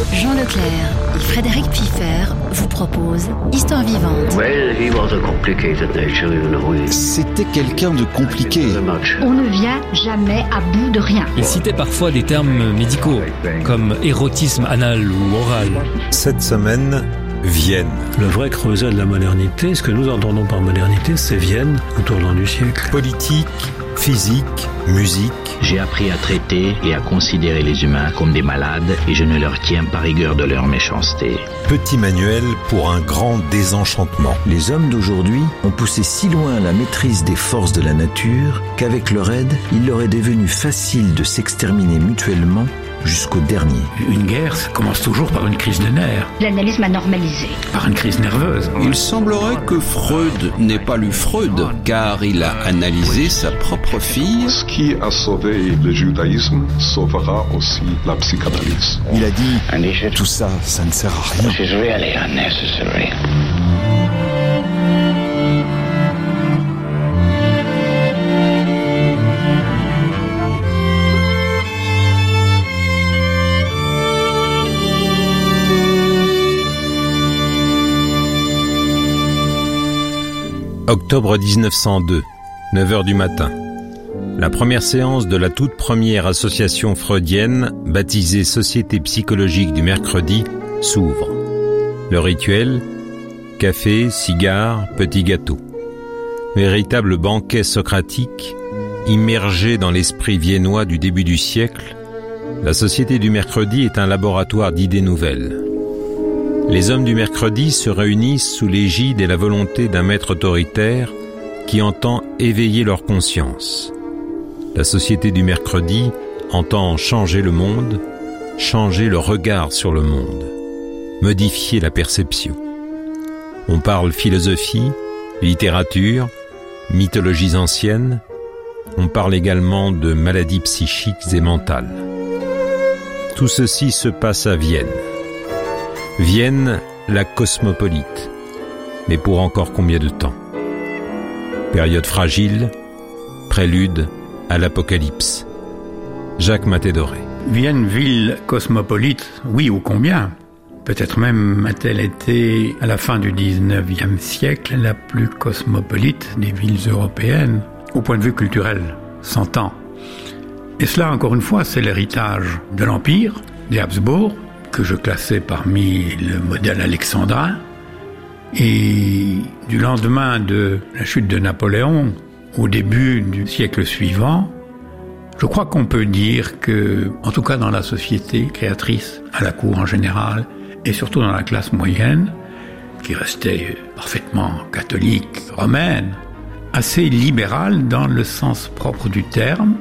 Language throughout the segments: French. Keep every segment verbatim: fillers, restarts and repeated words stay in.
Jean Leclerc et Frédéric Piffer vous proposent Histoire vivante. Well, he was a complicated nature, you know. C'était quelqu'un de compliqué. On ne vient jamais à bout de rien. Il citait parfois des termes médicaux, comme érotisme anal ou oral. Cette semaine, Vienne. Le vrai creuset de la modernité, ce que nous entendons par modernité, c'est Vienne au tournant du siècle. Politique, physique, musique. J'ai appris à traiter et à considérer les humains comme des malades et je ne leur tiens pas rigueur de leur méchanceté. Petit manuel pour un grand désenchantement. Les hommes d'aujourd'hui ont poussé si loin la maîtrise des forces de la nature qu'avec leur aide, il leur est devenu facile de s'exterminer mutuellement jusqu'au dernier. Une guerre, ça commence toujours par une crise de nerfs. L'analyse m'a normalisé. Par une crise nerveuse. Il semblerait que Freud n'ait pas lu Freud, car il a analysé sa propre fille. Ce qui a sauvé le judaïsme sauvera aussi la psychanalyse. Il a dit, tout ça, ça ne sert à rien. This is really unnecessary. Octobre dix-neuf cent deux, neuf heures du matin. La première séance de la toute première association freudienne, baptisée Société psychologique du mercredi, s'ouvre. Le rituel, café, cigares, petits gâteaux. Véritable banquet socratique, immergé dans l'esprit viennois du début du siècle, la Société du mercredi est un laboratoire d'idées nouvelles. Les hommes du mercredi se réunissent sous l'égide et la volonté d'un maître autoritaire qui entend éveiller leur conscience. La Société du mercredi entend changer le monde, changer le regard sur le monde, modifier la perception. On parle philosophie, littérature, mythologies anciennes. On parle également de maladies psychiques et mentales. Tout ceci se passe à Vienne. Vienne, la cosmopolite. Mais pour encore combien de temps ? Période fragile, prélude à l'apocalypse. Jacques Maté-Doré. Vienne, ville cosmopolite, oui ou combien ? Peut-être même a-t-elle été, à la fin du dix-neuvième siècle, la plus cosmopolite des villes européennes, au point de vue culturel, s'entend. Et cela, encore une fois, c'est l'héritage de l'Empire, des Habsbourg, que je classais parmi le modèle alexandrin, et du lendemain de la chute de Napoléon, au début du siècle suivant, je crois qu'on peut dire que, en tout cas dans la société créatrice, à la cour en général, et surtout dans la classe moyenne, qui restait parfaitement catholique, romaine, assez libérale dans le sens propre du terme.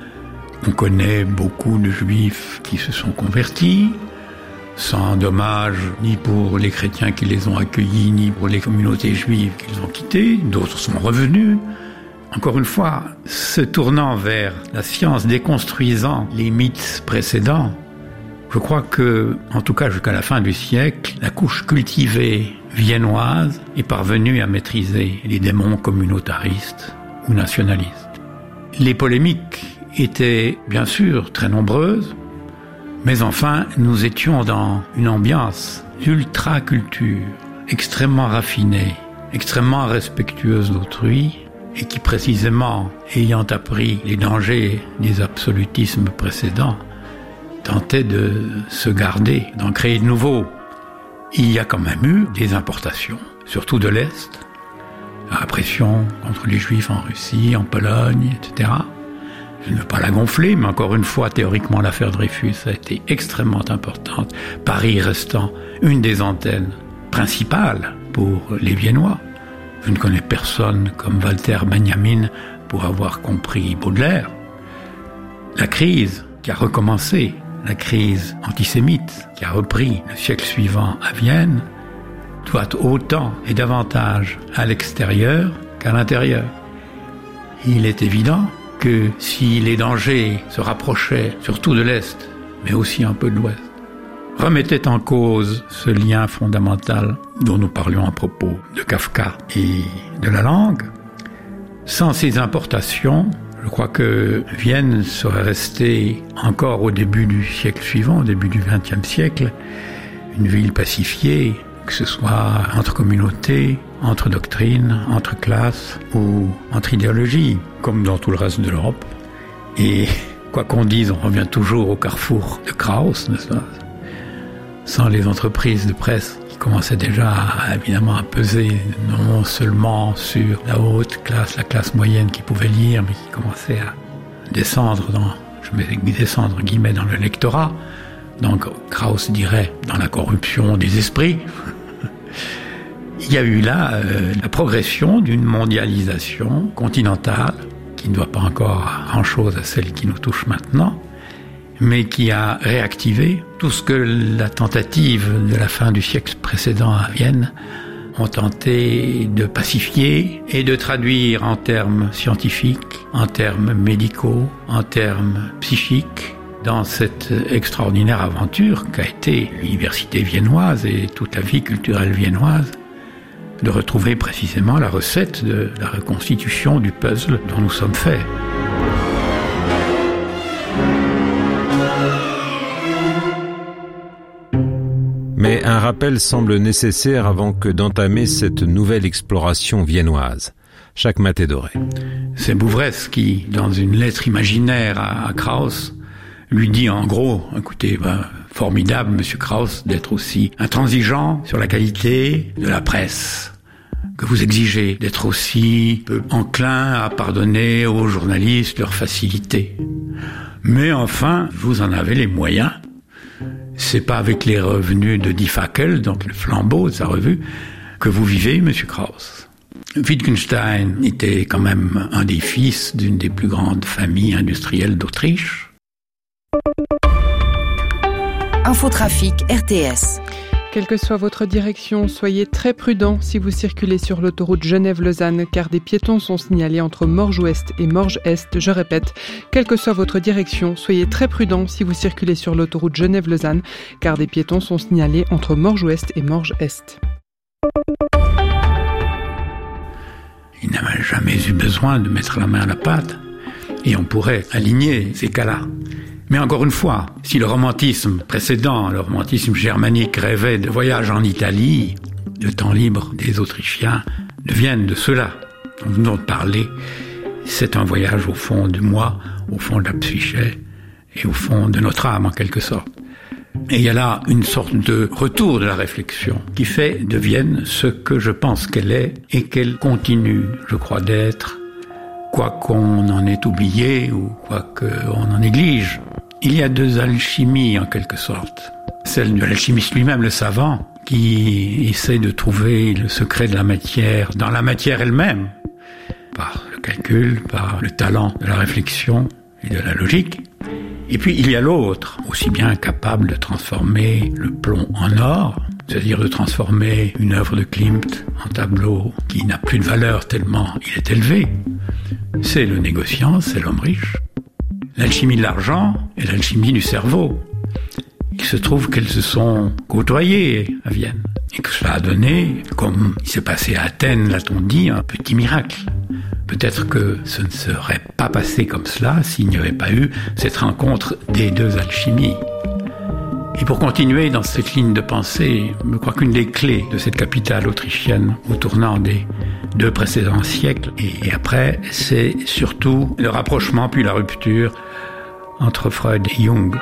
On connaît beaucoup de juifs qui se sont convertis, sans dommage ni pour les chrétiens qui les ont accueillis, ni pour les communautés juives qu'ils ont quittées. D'autres sont revenus. Encore une fois, se tournant vers la science, déconstruisant les mythes précédents, je crois que, en tout cas jusqu'à la fin du siècle, la couche cultivée viennoise est parvenue à maîtriser les démons communautaristes ou nationalistes. Les polémiques étaient bien sûr très nombreuses, mais enfin, nous étions dans une ambiance d'ultra-culture, extrêmement raffinée, extrêmement respectueuse d'autrui, et qui précisément, ayant appris les dangers des absolutismes précédents, tentait de se garder, d'en créer de nouveaux. Il y a quand même eu des importations, surtout de l'Est, la répression contre les Juifs en Russie, en Pologne, et cetera. Je ne veux pas la gonfler, mais encore une fois, théoriquement, l'affaire Dreyfus a été extrêmement importante. Paris restant une des antennes principales pour les Viennois. Je ne connais personne comme Walter Benjamin pour avoir compris Baudelaire. La crise qui a recommencé, la crise antisémite qui a repris le siècle suivant à Vienne, doit autant et davantage à l'extérieur qu'à l'intérieur. Il est évident que si les dangers se rapprochaient surtout de l'Est, mais aussi un peu de l'Ouest, remettaient en cause ce lien fondamental dont nous parlions à propos de Kafka et de la langue, sans ces importations, Je crois que Vienne serait restée encore au début du siècle suivant, au début du vingtième siècle, une ville pacifiée, que ce soit entre communautés, entre doctrines, entre classes ou entre idéologies, comme dans tout le reste de l'Europe. Et quoi qu'on dise, on revient toujours au carrefour de Krauss, n'est-ce pas ? Sans les entreprises de presse qui commençaient déjà à, évidemment à peser non seulement sur la haute classe, la classe moyenne qui pouvait lire, mais qui commençait à descendre dans, je mets descendre guillemets, dans le lectorat. Donc Krauss dirait dans la corruption des esprits. Il y a eu là euh, la progression d'une mondialisation continentale qui ne doit pas encore grand-chose à celle qui nous touche maintenant, mais qui a réactivé tout ce que la tentative de la fin du siècle précédent à Vienne ont tenté de pacifier et de traduire en termes scientifiques, en termes médicaux, en termes psychiques, dans cette extraordinaire aventure qu'a été l'université viennoise et toute la vie culturelle viennoise, de retrouver précisément la recette de la reconstitution du puzzle dont nous sommes faits. Mais un rappel semble nécessaire avant que d'entamer cette nouvelle exploration viennoise. Chaque mat est doré. C'est Bouvresse qui, dans une lettre imaginaire à, à Krauss, lui dit en gros, écoutez, ben, formidable, monsieur Krauss, d'être aussi intransigeant sur la qualité de la presse que vous exigez, d'être aussi peu enclin à pardonner aux journalistes leur facilité. Mais enfin, vous en avez les moyens. C'est pas avec les revenus de Die Fackel, donc le flambeau de sa revue, que vous vivez, monsieur Krauss. Wittgenstein était quand même un des fils d'une des plus grandes familles industrielles d'Autriche. Infotrafic R T S. Quelle que soit votre direction, soyez très prudents si vous circulez sur l'autoroute Genève-Lausanne, car des piétons sont signalés entre Morges-Ouest et Morges-Est. Je répète, quelle que soit votre direction, soyez très prudents si vous circulez sur l'autoroute Genève-Lausanne, car des piétons sont signalés entre Morges-Ouest et Morges-Est. Il n'a jamais eu besoin de mettre la main à la pâte, et on pourrait aligner ces cas-là. Mais encore une fois, si le romantisme précédent, le romantisme germanique rêvait de voyages en Italie, le temps libre des Autrichiens deviennent de cela dont nous venons de parler. C'est un voyage au fond du moi, au fond de la psyché et au fond de notre âme en quelque sorte. Et il y a là une sorte de retour de la réflexion qui fait de Vienne ce que je pense qu'elle est et qu'elle continue, je crois, d'être, quoi qu'on en ait oublié ou quoi qu'on en néglige. Il y a deux alchimies en quelque sorte. Celle de l'alchimiste lui-même, le savant, qui essaie de trouver le secret de la matière dans la matière elle-même, par le calcul, par le talent de la réflexion et de la logique. Et puis il y a l'autre, aussi bien capable de transformer le plomb en or, c'est-à-dire de transformer une œuvre de Klimt en tableau qui n'a plus de valeur tellement il est élevé. C'est le négociant, c'est l'homme riche. L'alchimie de l'argent et l'alchimie du cerveau. Il se trouve qu'elles se sont côtoyées à Vienne et que cela a donné, comme il s'est passé à Athènes, l'a-t-on dit, un petit miracle. Peut-être que ce ne serait pas passé comme cela s'il n'y avait pas eu cette rencontre des deux alchimies. Et pour continuer dans cette ligne de pensée, je crois qu'une des clés de cette capitale autrichienne au tournant des deux précédents siècles et après, c'est surtout le rapprochement puis la rupture entre Freud et Jung.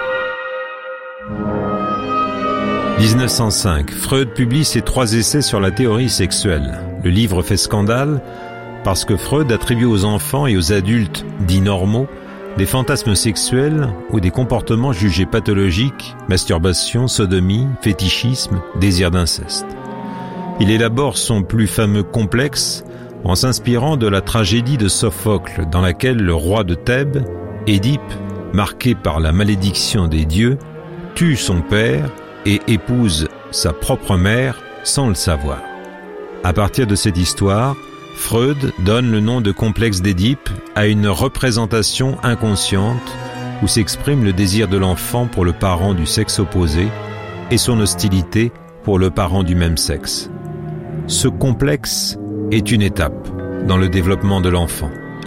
dix-neuf cent cinq, Freud publie ses trois essais sur la théorie sexuelle. Le livre fait scandale parce que Freud attribue aux enfants et aux adultes dits normaux des fantasmes sexuels ou des comportements jugés pathologiques, masturbation, sodomie, fétichisme, désir d'inceste. Il élabore son plus fameux complexe en s'inspirant de la tragédie de Sophocle dans laquelle le roi de Thèbes, Édipe, marqué par la malédiction des dieux, tue son père et épouse sa propre mère sans le savoir. À partir de cette histoire, Freud donne le nom de complexe d'Édipe à une représentation inconsciente où s'exprime le désir de l'enfant pour le parent du sexe opposé et son hostilité pour le parent du même sexe. Ce complexe est une étape dans le développement de l'enfant.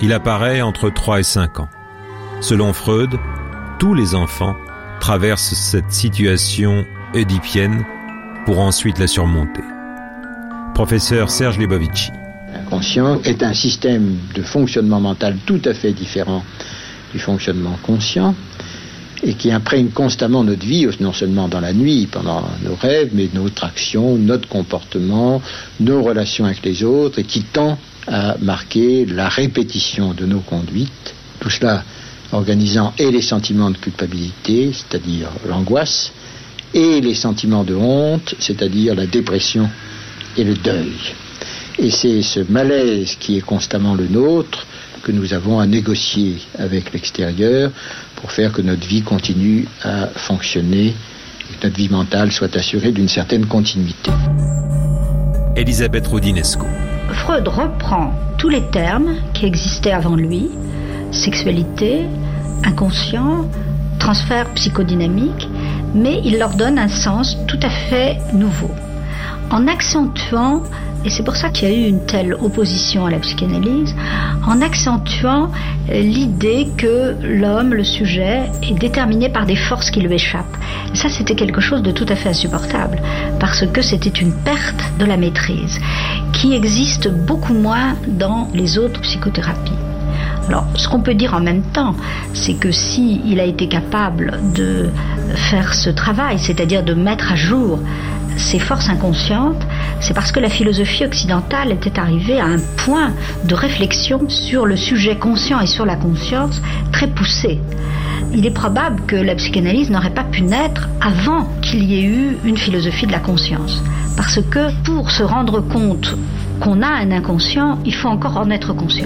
il apparaît entre trois et cinq ans. Selon Freud, tous les enfants traversent cette situation oedipienne pour ensuite la surmonter. Professeur Serge Lebovici. L'inconscient est un système de fonctionnement mental tout à fait différent du fonctionnement conscient et qui imprègne constamment notre vie, non seulement dans la nuit, pendant nos rêves, mais notre action, notre comportement, nos relations avec les autres, et qui tend à marquer la répétition de nos conduites. Tout cela organisant et les sentiments de culpabilité, c'est-à-dire l'angoisse, et les sentiments de honte, c'est-à-dire la dépression et le deuil. Et c'est ce malaise qui est constamment le nôtre que nous avons à négocier avec l'extérieur pour faire que notre vie continue à fonctionner et que notre vie mentale soit assurée d'une certaine continuité. Elisabeth Roudinesco. Freud reprend tous les termes qui existaient avant lui, sexualité, inconscient, transfert psychodynamique, mais il leur donne un sens tout à fait nouveau, en accentuant, et c'est pour ça qu'il y a eu une telle opposition à la psychanalyse, en accentuant l'idée que l'homme, le sujet, est déterminé par des forces qui lui échappent. Et ça, c'était quelque chose de tout à fait insupportable, parce que c'était une perte de la maîtrise, qui existe beaucoup moins dans les autres psychothérapies. Alors, ce qu'on peut dire en même temps, c'est que si il a été capable de faire ce travail, c'est-à-dire de mettre à jour ces forces inconscientes, c'est parce que la philosophie occidentale était arrivée à un point de réflexion sur le sujet conscient et sur la conscience très poussé. Il est probable que la psychanalyse n'aurait pas pu naître avant qu'il y ait eu une philosophie de la conscience. Parce que pour se rendre compte qu'on a un inconscient, il faut encore en être conscient.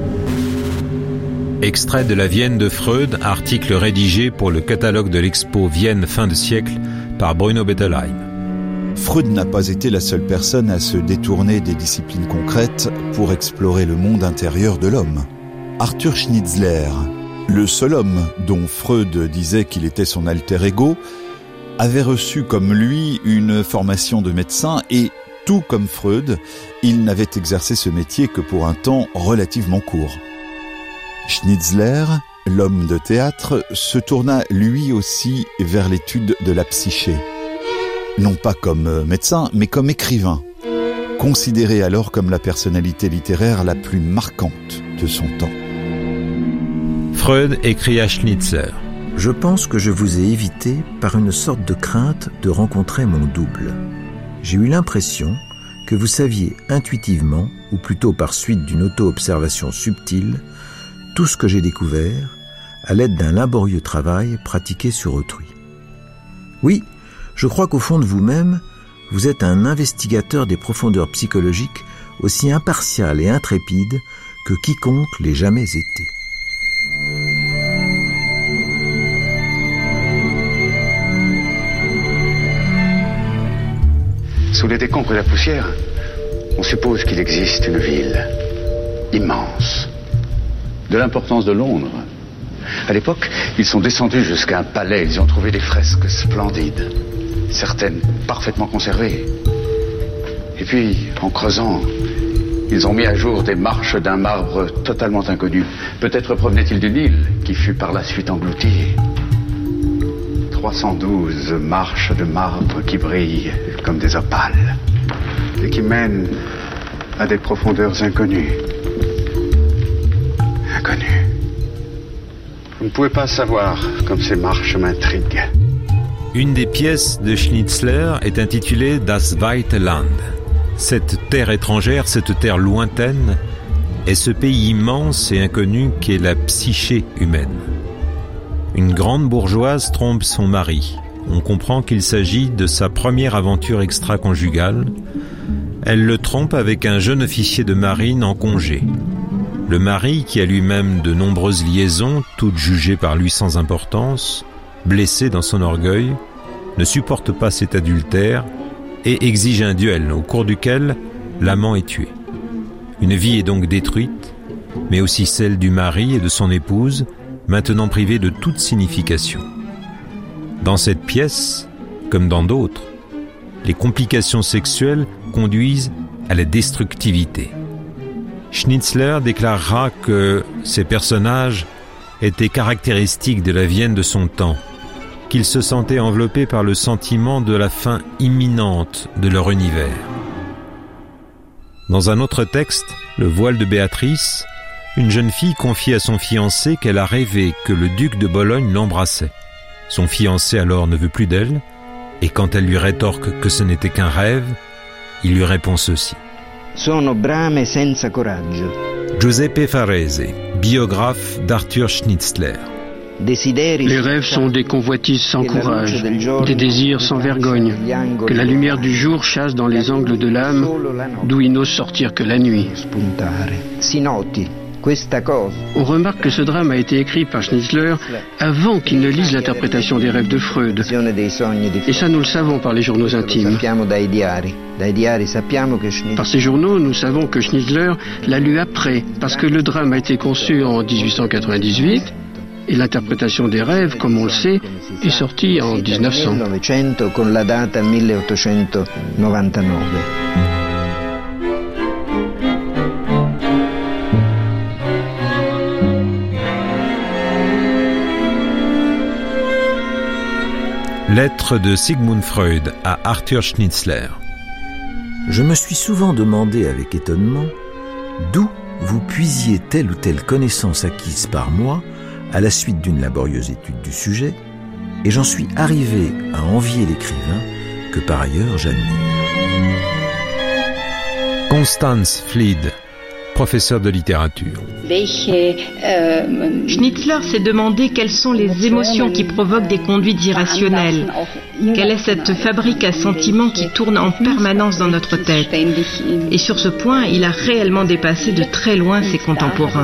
Extrait de la Vienne de Freud, article rédigé pour le catalogue de l'expo Vienne fin de siècle par Bruno Bettelheim. Freud n'a pas été la seule personne à se détourner des disciplines concrètes pour explorer le monde intérieur de l'homme. Arthur Schnitzler, le seul homme dont Freud disait qu'il était son alter ego, avait reçu comme lui une formation de médecin et, tout comme Freud, il n'avait exercé ce métier que pour un temps relativement court. Schnitzler, l'homme de théâtre, se tourna lui aussi vers l'étude de la psyché. Non pas comme médecin, mais comme écrivain, considéré alors comme la personnalité littéraire la plus marquante de son temps. Freud écrit à Schnitzler. Je pense que je vous ai évité par une sorte de crainte de rencontrer mon double. J'ai eu l'impression que vous saviez intuitivement, ou plutôt par suite d'une auto-observation subtile, tout ce que j'ai découvert à l'aide d'un laborieux travail pratiqué sur autrui. Oui, je crois qu'au fond de vous-même, vous êtes un investigateur des profondeurs psychologiques aussi impartial et intrépide que quiconque l'ait jamais été. Sous les décombres et la poussière, on suppose qu'il existe une ville immense, de l'importance de Londres. À l'époque, ils sont descendus jusqu'à un palais, ils y ont trouvé des fresques splendides, certaines parfaitement conservées. Et puis, en creusant, ils ont mis à jour des marches d'un marbre totalement inconnu. Peut-être provenait-il du Nil, qui fut par la suite englouti. trois cent douze marches de marbre qui brillent comme des opales et qui mènent à des profondeurs inconnues. Inconnues. Vous ne pouvez pas savoir comme ces marches m'intriguent. Une des pièces de Schnitzler est intitulée Das Weite Land. Cette terre étrangère, cette terre lointaine, est ce pays immense et inconnu qu'est la psyché humaine. Une grande bourgeoise trompe son mari. On comprend qu'il s'agit de sa première aventure extra-conjugale. Elle le trompe avec un jeune officier de marine en congé. Le mari, qui a lui-même de nombreuses liaisons, toutes jugées par lui sans importance, blessé dans son orgueil, ne supporte pas cet adultère et exige un duel au cours duquel l'amant est tué. Une vie est donc détruite, mais aussi celle du mari et de son épouse, maintenant privés de toute signification. Dans cette pièce, comme dans d'autres, les complications sexuelles conduisent à la destructivité. Schnitzler déclarera que ces personnages étaient caractéristiques de la Vienne de son temps, qu'ils se sentaient enveloppés par le sentiment de la fin imminente de leur univers. Dans un autre texte, Le voile de Béatrice, une jeune fille confie à son fiancé qu'elle a rêvé que le duc de Bologne l'embrassait. Son fiancé alors ne veut plus d'elle, et quand elle lui rétorque que ce n'était qu'un rêve, il lui répond ceci. Sono brame senza coraggio. Giuseppe Farese, biographe d'Arthur Schnitzler. Les rêves sont des convoitises sans courage, des désirs sans vergogne, que la lumière du jour chasse dans les angles de l'âme, d'où ils n'osent sortir que la nuit. On remarque que ce drame a été écrit par Schnitzler avant qu'il ne lise l'interprétation des rêves de Freud. Et ça, nous le savons par les journaux intimes. Par ces journaux, nous savons que Schnitzler l'a lu après, parce que le drame a été conçu en dix-huit cent quatre-vingt-dix-huit, et l'interprétation des rêves, comme on le sait, est sortie en dix-neuf cents. Lettre de Sigmund Freud à Arthur Schnitzler. Je me suis souvent demandé avec étonnement d'où vous puisiez telle ou telle connaissance acquise par moi à la suite d'une laborieuse étude du sujet, et j'en suis arrivé à envier l'écrivain que par ailleurs j'admire. Constance Flied, professeur de littérature. Schnitzler s'est demandé quelles sont les émotions qui provoquent des conduites irrationnelles. Quelle est cette fabrique à sentiments qui tourne en permanence dans notre tête? Et sur ce point, il a réellement dépassé de très loin ses contemporains.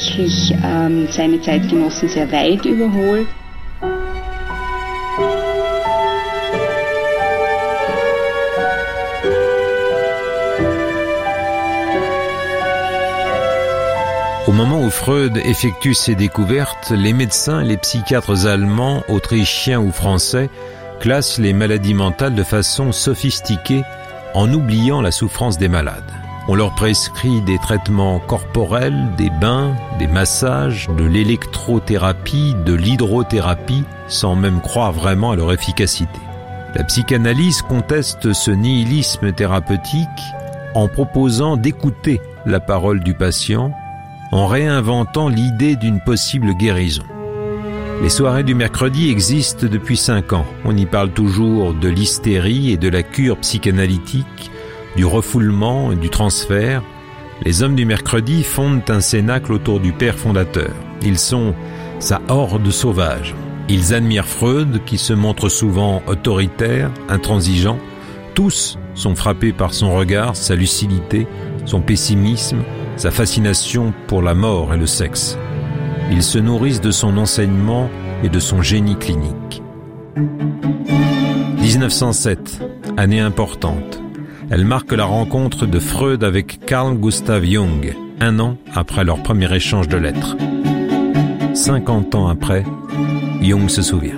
Au moment où Freud effectue ses découvertes, les médecins, les psychiatres allemands, autrichiens ou français classent les maladies mentales de façon sophistiquée en oubliant la souffrance des malades. On leur prescrit des traitements corporels, des bains, des massages, de l'électrothérapie, de l'hydrothérapie, sans même croire vraiment à leur efficacité. La psychanalyse conteste ce nihilisme thérapeutique en proposant d'écouter la parole du patient, en réinventant l'idée d'une possible guérison. Les soirées du mercredi existent depuis cinq ans. On y parle toujours de l'hystérie et de la cure psychanalytique, du refoulement et du transfert. Les hommes du mercredi fondent un cénacle autour du père fondateur. Ils sont sa horde sauvage. Ils admirent Freud, qui se montre souvent autoritaire, intransigeant. Tous sont frappés par son regard, sa lucidité, son pessimisme, sa fascination pour la mort et le sexe. Ils se nourrissent de son enseignement et de son génie clinique. dix-neuf cent sept, année importante. Elle marque la rencontre de Freud avec Carl Gustav Jung, un an après leur premier échange de lettres. cinquante ans après, Jung se souvient.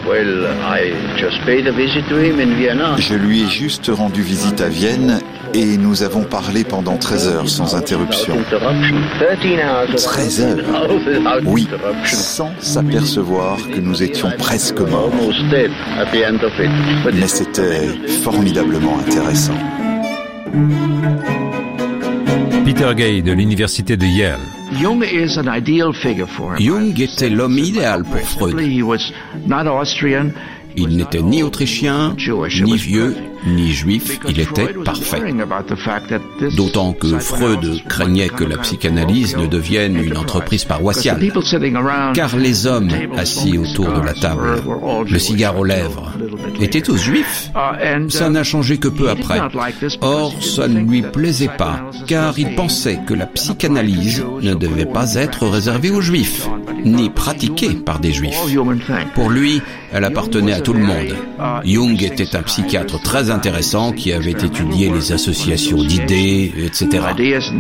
Je lui ai juste rendu visite à Vienne et nous avons parlé pendant treize heures sans interruption. treize heures? Oui, sans s'apercevoir que nous étions presque morts. Mais c'était formidablement intéressant. Peter Gay de l'université de Yale. Jung était l'homme idéal pour Freud. Il n'était ni autrichien, ni vieux, ni juif, il était parfait. D'autant que Freud craignait que la psychanalyse ne devienne une entreprise paroissiale. Car les hommes assis autour de la table, le cigare aux lèvres, étaient tous juifs. Ça n'a changé que peu après. Or, ça ne lui plaisait pas, car il pensait que la psychanalyse ne devait pas être réservée aux juifs, ni pratiquée par des juifs. Pour lui, elle appartenait à tout le monde. Jung était un psychiatre très intéressant qui avait étudié les associations d'idées, et cetera.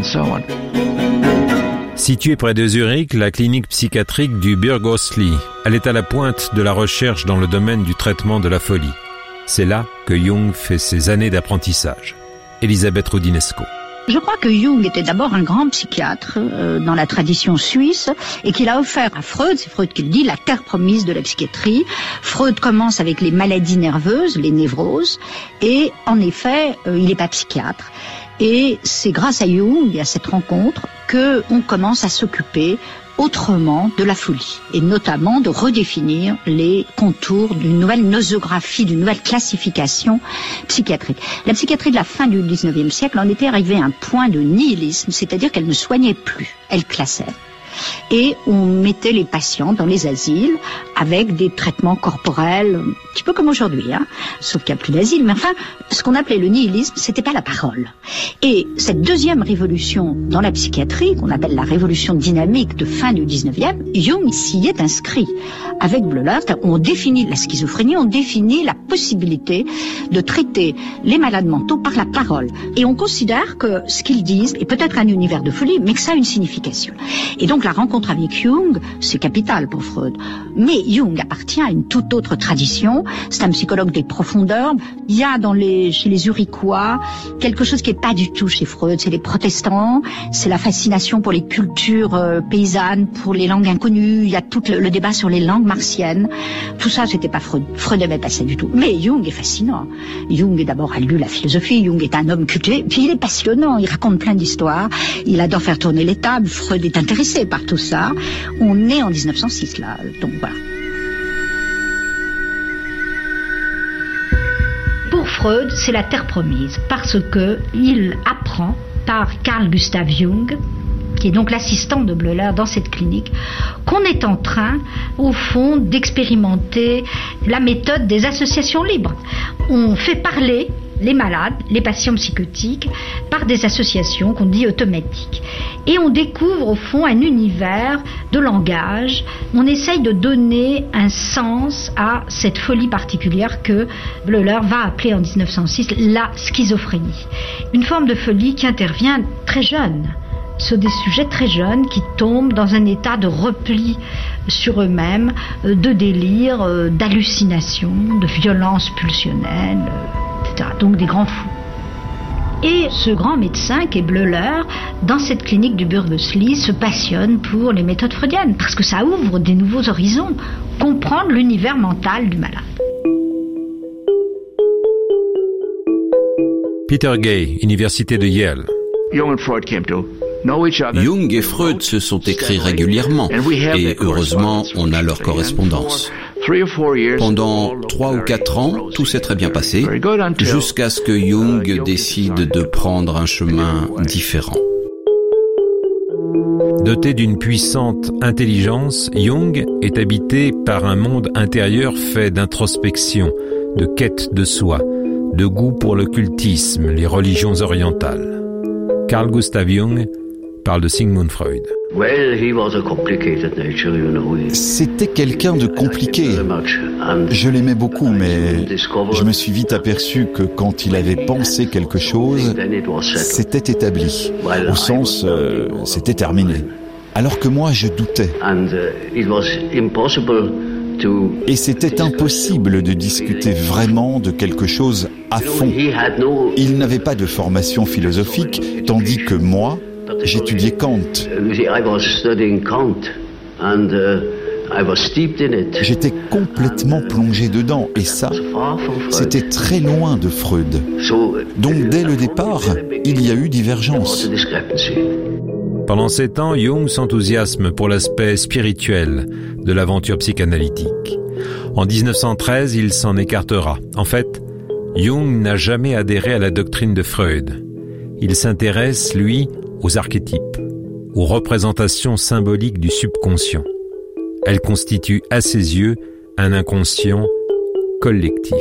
Située près de Zurich, la clinique psychiatrique du Bürgosli, elle est à la pointe de la recherche dans le domaine du traitement de la folie. C'est là que Jung fait ses années d'apprentissage. Elisabeth Roudinesco. Je crois que Jung était d'abord un grand psychiatre euh, dans la tradition suisse et qu'il a offert à Freud, c'est Freud qui le dit, la terre promise de la psychiatrie. Freud commence avec les maladies nerveuses, les névroses, et en effet, euh, il n'est pas psychiatre. Et c'est grâce à Jung et à cette rencontre que on commence à s'occuper autrement de la folie, et notamment de redéfinir les contours d'une nouvelle nosographie, d'une nouvelle classification psychiatrique. La psychiatrie de la fin du dix-neuvième siècle en était arrivée à un point de nihilisme, c'est-à-dire qu'elle ne soignait plus, elle classait. Et on mettait les patients dans les asiles avec des traitements corporels, un petit peu comme aujourd'hui, hein, sauf qu'il n'y a plus d'asile. Mais enfin, ce qu'on appelait le nihilisme, c'était pas la parole. Et cette deuxième révolution dans la psychiatrie, qu'on appelle la révolution dynamique de fin du dix-neuvième, Jung s'y est inscrit. Avec Bleuler, on définit la schizophrénie, on définit la possibilité de traiter les malades mentaux par la parole. Et on considère que ce qu'ils disent est peut-être un univers de folie, mais que ça a une signification. Et donc la rencontre avec Jung, c'est capital pour Freud. Mais Jung appartient à une toute autre tradition. C'est un psychologue des profondeurs. Il y a dans les, chez les Uriquois quelque chose qui n'est pas du tout chez Freud. C'est les protestants, c'est la fascination pour les cultures euh, paysannes, pour les langues inconnues. Il y a tout le, le débat sur les langues martiennes. Tout ça, c'était pas Freud. Freud n'aimait pas ça du tout. Mais Jung est fascinant. Jung, d'abord, a lu la philosophie. Jung est un homme cultivé. Puis il est passionnant. Il raconte plein d'histoires. Il adore faire tourner les tables. Freud est intéressé par tout ça. On est en dix-neuf cent six, là. Donc voilà. Pour Freud, c'est la terre promise parce que il apprend par Carl Gustav Jung, qui est donc l'assistant de Bleuler dans cette clinique, qu'on est en train, au fond, d'expérimenter la méthode des associations libres. On fait parler les malades, les patients psychotiques, par des associations qu'on dit automatiques. Et on découvre au fond un univers de langage. On essaye de donner un sens à cette folie particulière que Bleuler va appeler en dix-neuf cent six la schizophrénie. Une forme de folie qui intervient très jeune, sur des sujets très jeunes qui tombent dans un état de repli sur eux-mêmes, de délire, d'hallucination, de violence pulsionnelle, et cetera. Donc des grands fous. Et ce grand médecin qui est Bleuler, dans cette clinique du Burgosli, se passionne pour les méthodes freudiennes, parce que ça ouvre des nouveaux horizons, comprendre l'univers mental du malade. Peter Gay, Université de Yale. Jung et Freud se sont écrits régulièrement et heureusement on a leur correspondance. Pendant trois ou quatre ans, tout s'est très bien passé, jusqu'à ce que Jung décide de prendre un chemin différent. Doté d'une puissante intelligence, Jung est habité par un monde intérieur fait d'introspection, de quête de soi, de goût pour l'occultisme, les religions orientales. Carl Gustav Jung parle de Sigmund Freud. C'était quelqu'un de compliqué. Je l'aimais beaucoup, mais je me suis vite aperçu que quand il avait pensé quelque chose, c'était établi. Au sens, euh, c'était terminé. Alors que moi, je doutais. Et c'était impossible de discuter vraiment de quelque chose à fond. Il n'avait pas de formation philosophique, tandis que moi, j'étudiais Kant. J'étais complètement plongé dedans, et ça, c'était très loin de Freud. Donc dès le départ, il y a eu divergence. Pendant sept ans, Jung s'enthousiasme pour l'aspect spirituel de l'aventure psychanalytique. En dix-neuf cent treize, il s'en écartera. En fait, Jung n'a jamais adhéré à la doctrine de Freud. Il s'intéresse, lui, aux archétypes, aux représentations symboliques du subconscient. Elles constituent à ses yeux un inconscient collectif.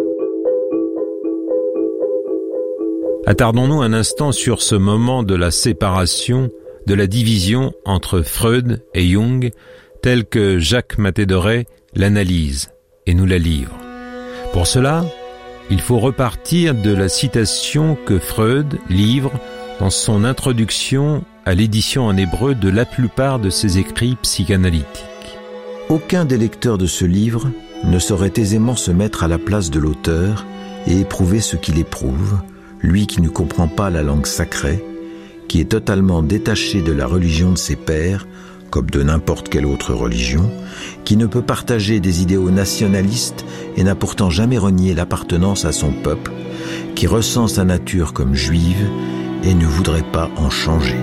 Attardons-nous un instant sur ce moment de la séparation, de la division entre Freud et Jung, tel que Jacques Maté-Doré l'analyse et nous la livre. Pour cela, il faut repartir de la citation que Freud livre dans son introduction à l'édition en hébreu de la plupart de ses écrits psychanalytiques. Aucun des lecteurs de ce livre ne saurait aisément se mettre à la place de l'auteur et éprouver ce qu'il éprouve, lui qui ne comprend pas la langue sacrée, qui est totalement détaché de la religion de ses pères, comme de n'importe quelle autre religion, qui ne peut partager des idéaux nationalistes et n'a pourtant jamais renié l'appartenance à son peuple, qui ressent sa nature comme juive et ne voudrait pas en changer.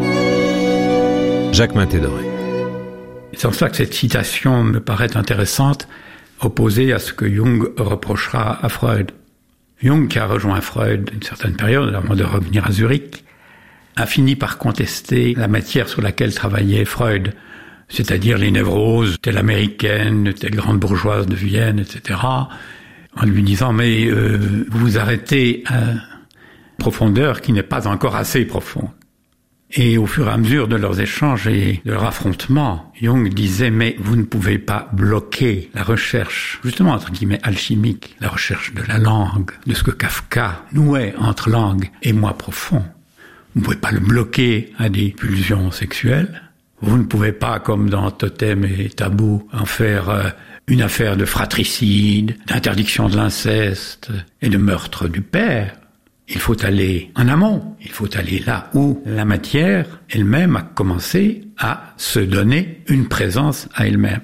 Jacques Maté-Doré. C'est en cela que cette citation me paraît intéressante, opposée à ce que Jung reprochera à Freud. Jung, qui a rejoint Freud une certaine période avant de revenir à Zurich, a fini par contester la matière sur laquelle travaillait Freud, c'est-à-dire les névroses, telle américaine, telle grande bourgeoise de Vienne, et cetera, en lui disant « mais euh, vous vous arrêtez à une profondeur qui n'est pas encore assez profonde ». Et au fur et à mesure de leurs échanges et de leur affrontement, Jung disait « mais vous ne pouvez pas bloquer la recherche, justement entre guillemets alchimique, la recherche de la langue, de ce que Kafka nouait entre langue et moi profond. Vous ne pouvez pas le bloquer à des pulsions sexuelles. Vous ne pouvez pas, comme dans Totem et Tabou, en faire euh, une affaire de fratricide, d'interdiction de l'inceste et de meurtre du père. Il faut aller en amont, il faut aller là où la matière elle-même a commencé à se donner une présence à elle-même.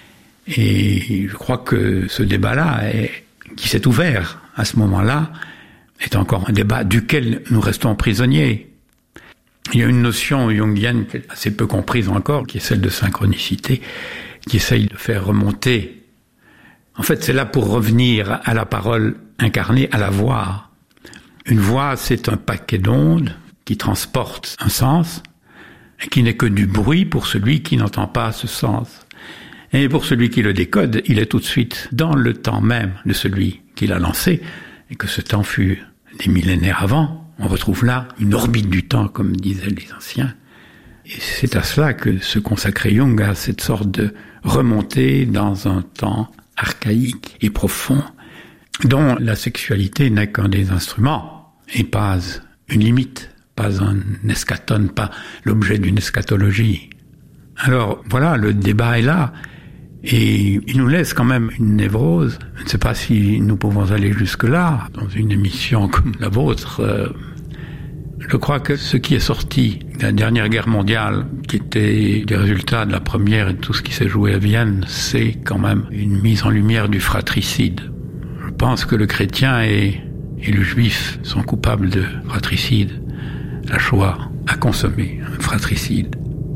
Et je crois que ce débat-là, est, qui s'est ouvert à ce moment-là, est encore un débat duquel nous restons prisonniers. Il y a une notion jungienne assez peu comprise encore, qui est celle de synchronicité, qui essaye de faire remonter. En fait, c'est là pour revenir à la parole incarnée, à la voix. Une voix, c'est un paquet d'ondes qui transporte un sens et qui n'est que du bruit pour celui qui n'entend pas ce sens. Et pour celui qui le décode, il est tout de suite dans le temps même de celui qui l'a lancé, et que ce temps fut des millénaires avant. On retrouve là une orbite du temps, comme disaient les anciens. Et c'est à cela que se consacrait Jung, à cette sorte de remontée dans un temps archaïque et profond, dont la sexualité n'est qu'un des instruments, et pas une limite, pas un eschaton, pas l'objet d'une eschatologie. Alors voilà, le débat est là, et il nous laisse quand même une névrose. Je ne sais pas si nous pouvons aller jusque-là, dans une émission comme la vôtre. Euh, je crois que ce qui est sorti de la dernière guerre mondiale, qui était des résultats de la première et de tout ce qui s'est joué à Vienne, c'est quand même une mise en lumière du fratricide. Je pense que le chrétien et, et le juif sont coupables de fratricide. La Shoah a consommé un fratricide.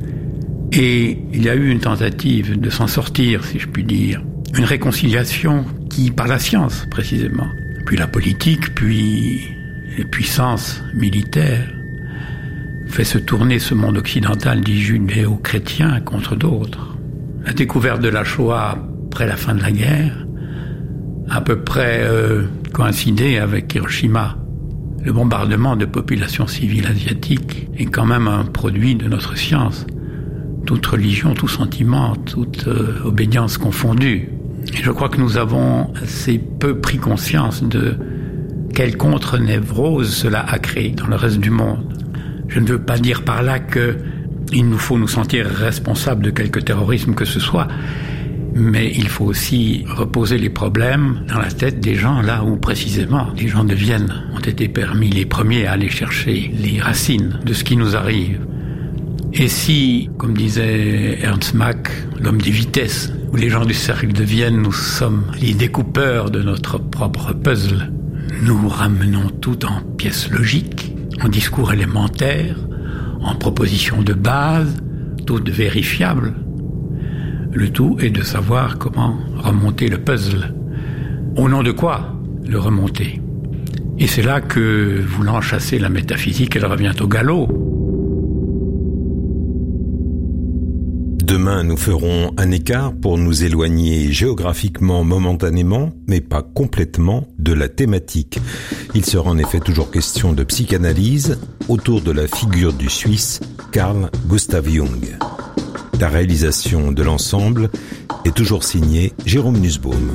Et il y a eu une tentative de s'en sortir, si je puis dire. Une réconciliation qui, par la science précisément, puis la politique, puis les puissances militaires, fait se tourner ce monde occidental dit judéo-chrétien contre d'autres. La découverte de la Shoah après la fin de la guerre a à peu près euh, coïncidé avec Hiroshima. Le bombardement de populations civiles asiatiques est quand même un produit de notre science. Toute religion, tout sentiment, toute euh, obédience confondue. Et je crois que nous avons assez peu pris conscience de quelle contre-névrose cela a créé dans le reste du monde. Je ne veux pas dire par là qu'il nous faut nous sentir responsables de quelque terrorisme que ce soit, mais il faut aussi reposer les problèmes dans la tête des gens là où précisément les gens de Vienne ont été parmi les premiers à aller chercher les racines de ce qui nous arrive. Et si, comme disait Ernst Mach, l'homme des vitesses, où les gens du cercle de Vienne, nous sommes les découpeurs de notre propre puzzle, nous ramenons tout en pièces logiques, en discours élémentaires, en propositions de base, toutes vérifiables. Le tout est de savoir comment remonter le puzzle. Au nom de quoi le remonter? Et c'est là que, voulant chasser la métaphysique, elle revient au galop. Demain, nous ferons un écart pour nous éloigner géographiquement momentanément, mais pas complètement, de la thématique. Il sera en effet toujours question de psychanalyse autour de la figure du Suisse Carl Gustav Jung. La réalisation de l'ensemble est toujours signée Jérôme Nussbaum.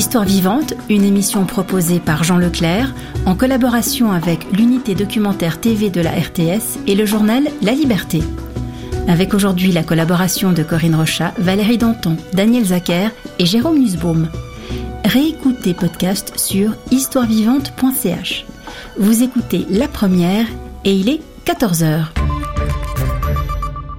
Histoire vivante, une émission proposée par Jean Leclerc en collaboration avec l'unité documentaire T V de la R T S et le journal La Liberté. Avec aujourd'hui la collaboration de Corinne Rochat, Valérie Danton, Daniel Zacher et Jérôme Nussbaum. Réécoutez podcast sur histoire vivante point c h. Vous écoutez La Première et il est quatorze heures.